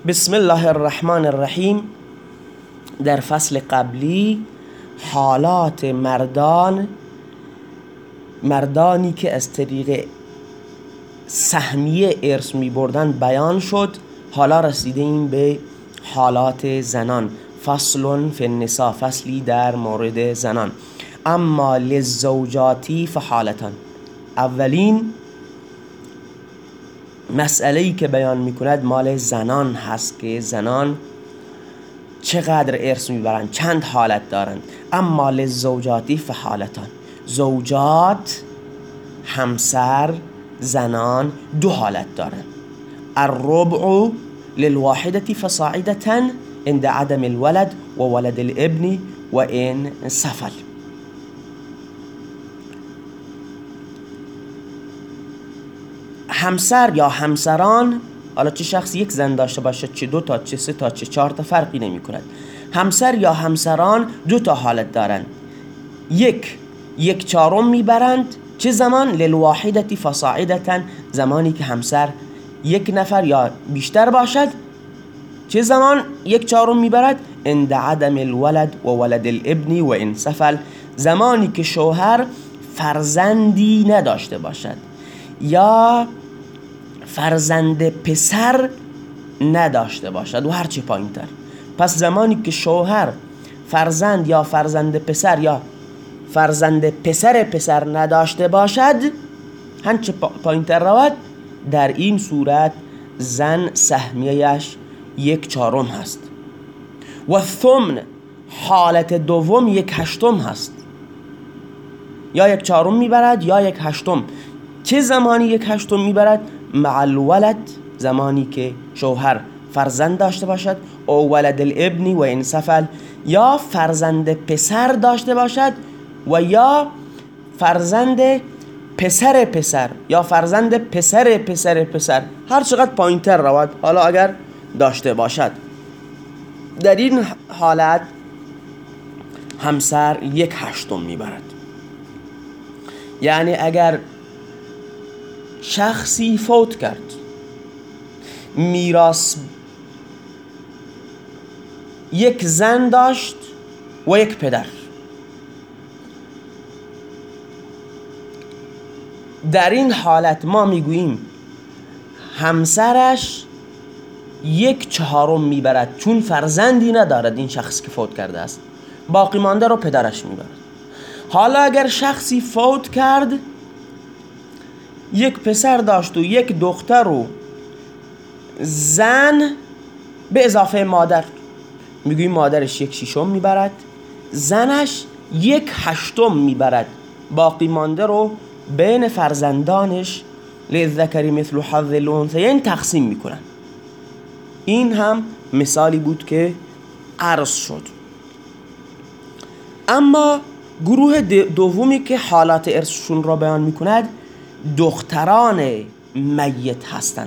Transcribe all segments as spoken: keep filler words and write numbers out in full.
بسم الله الرحمن الرحیم. در فصل قبلی حالات مردان مردانی که از طریق سهمیه ارث می بردن بیان شد. حالا رسیدیم به حالات زنان. فصل فی النساء، فصلی در مورد زنان. اما للزوجاتی فحالتان، اولین مسئله‌ای که بیان میکند مال زنان هست که زنان چقدر ارث میبرند، چند حالت دارند. اما للزوجاتی فحالتان، زوجات همسر زنان دو حالت دارند. الربع للواحدة فصاعدة عند عدم الولد و ولد الابن و ان سفل. همسر یا همسران، حالا چه شخص یک زن داشته باشد، چه دو تا، چه سه تا، چه چهار تا، فرقی نمی کند. همسر یا همسران دو تا حالت دارند. یک یک چهارم میبرند. چه زمان؟ للواحدة فصاعدة، زمانی که همسر یک نفر یا بیشتر باشد. چه زمان یک چهارم میبرد؟ عند عدم الولد و ولد الابن و ان سفل، زمانی که شوهر فرزندی نداشته باشد یا فرزند پسر نداشته باشد و هرچی پایین تر. پس زمانی که شوهر فرزند یا فرزند پسر یا فرزند پسر پسر نداشته باشد، هرچی پایین تر رود، در این صورت زن سهمیه‌اش یک چهارم هست. و ثمن، حالت دوم یک هشتم هست، یا یک چهارم میبرد یا یک هشتم. چه زمانی یک هشتم میبرد؟ مع الولد، زمانی که شوهر فرزند داشته باشد، او ولد الابن و ان سفل، یا فرزند پسر داشته باشد و یا فرزند پسر پسر یا فرزند پسر پسر پسر، هر چقدر پایین تر رود حالا اگر داشته باشد. در این حالت همسر یک هشتم میبرد. یعنی اگر شخصی فوت کرد، میراث یک زن داشت و یک پدر، در این حالت ما میگوییم همسرش یک چهارم میبرد، چون فرزندی ندارد این شخص که فوت کرده است، باقی مانده رو پدرش میبرد. حالا اگر شخصی فوت کرد، یک پسر داشت و یک دختر و زن به اضافه مادر، میگوییم مادرش یک ششم میبرد، زنش یک هشتم میبرد، باقی مانده رو بین فرزندانش للذکر مثل حظ الانثیین تقسیم میکنن. این هم مثالی بود که عرض شد. اما گروه دومی که حالات ارثشون را بیان میکند دختران میت هستند.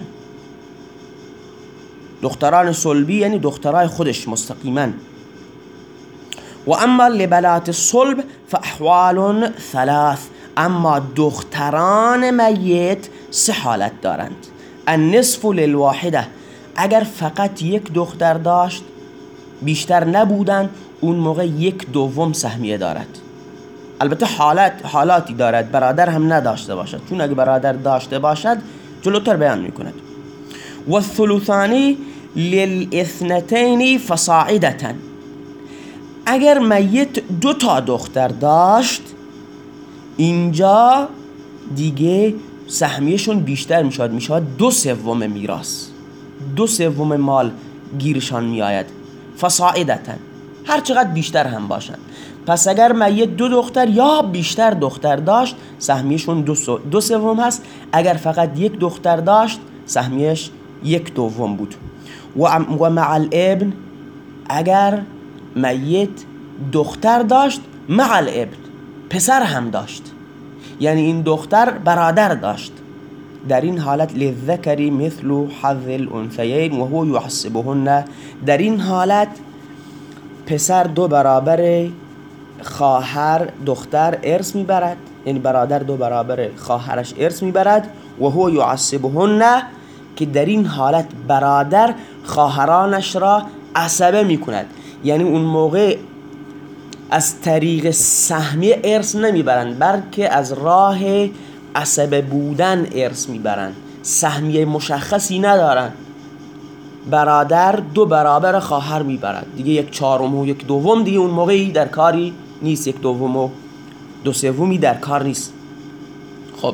دختران صلبی یعنی دخترای خودش مستقیما. و اما لبنات الصلب فاحوال ثلاث، اما دختران میت سه حالت دارند. النصف للواحده، اگر فقط یک دختر داشت، بیشتر نبودن، اون موقع یک دوم سهمیه دارد. البته حالت حالاتی دارد برادر هم نداشته باشد، چون اگر برادر داشته باشد جلوتر بیان میکند. و الثلثانی للاثنتین فصاعدة، اگر میت دو تا دختر داشت، اینجا دیگه سهمیهشون بیشتر میشود، میشود دو سوم میراث، دو سوم مال گیرشان میآید. فصاعدة، هر چقدر بیشتر هم باشند. پس اگر میت دو دختر یا بیشتر دختر داشت، سهمیهشون دو, سو دو سوم هست. اگر فقط یک دختر داشت، سهمیهش یک دوم بود. و مع الابن، اگر میت دختر داشت، مع الابن پسر هم داشت، یعنی این دختر برادر داشت، در این حالت للذکر مثل حظ الانثیین و هو یحسبهن، در این حالت پسر دو برابر خواهر دختر ارث میبرد، یعنی برادر دو برابر خواهرش ارث میبرد. و هو یحسبهن، که در این حالت برادر خواهرانش را عصبه می کند. یعنی اون موقع از طریق سهمیه ارث نمیبرند، بلکه از راه عصبه بودن ارث میبرند. سهمیه مشخصی ندارن. برادر دو برابر خواهر میبرد دیگه، یک چهارم و یک دوم دیگه اون موقعی در کاری نیست، یک دوم و دو سومی در کار نیست. خب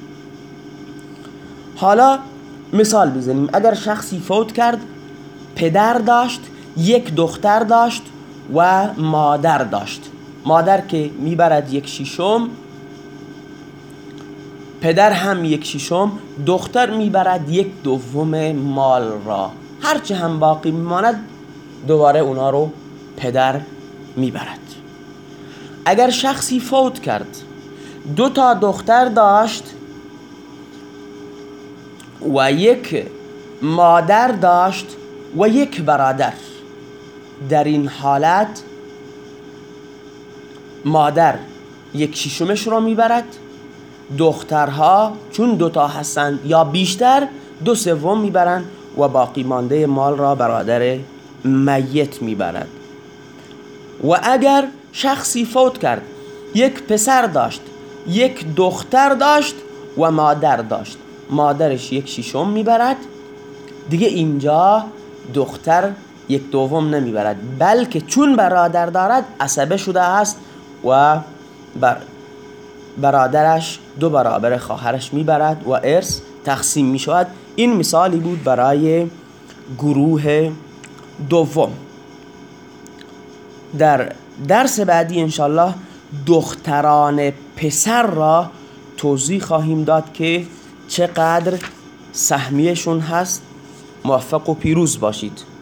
حالا مثال بزنیم. اگر شخصی فوت کرد، پدر داشت، یک دختر داشت و مادر داشت. مادر که میبرد یک شیشم، پدر هم یک شیشم، دختر میبرد یک دوم مال را. هرچه هم باقی میماند دوباره اونا رو پدر میبرد. اگر شخصی فوت کرد، دو تا دختر داشت و یک مادر داشت و یک برادر، در این حالت مادر یک شیشمش رو میبرد، دخترها چون دوتا هستند یا بیشتر دو سوم میبرند و باقی مانده مال را برادر میت میبرد. و اگر شخصی فوت کرد، یک پسر داشت، یک دختر داشت و مادر داشت، مادرش یک شیشم میبرد دیگه. اینجا دختر یک دوم نمیبرد، بلکه چون برادر دارد عصبه شده است و بر برادرش دو برابر خواهرش میبرد و ارث تقسیم میشود. این مثالی بود برای گروه دوم. در درس بعدی انشالله دختران پسر را توضیح خواهیم داد که چقدر سهمیشون هست. موفق و پیروز باشید.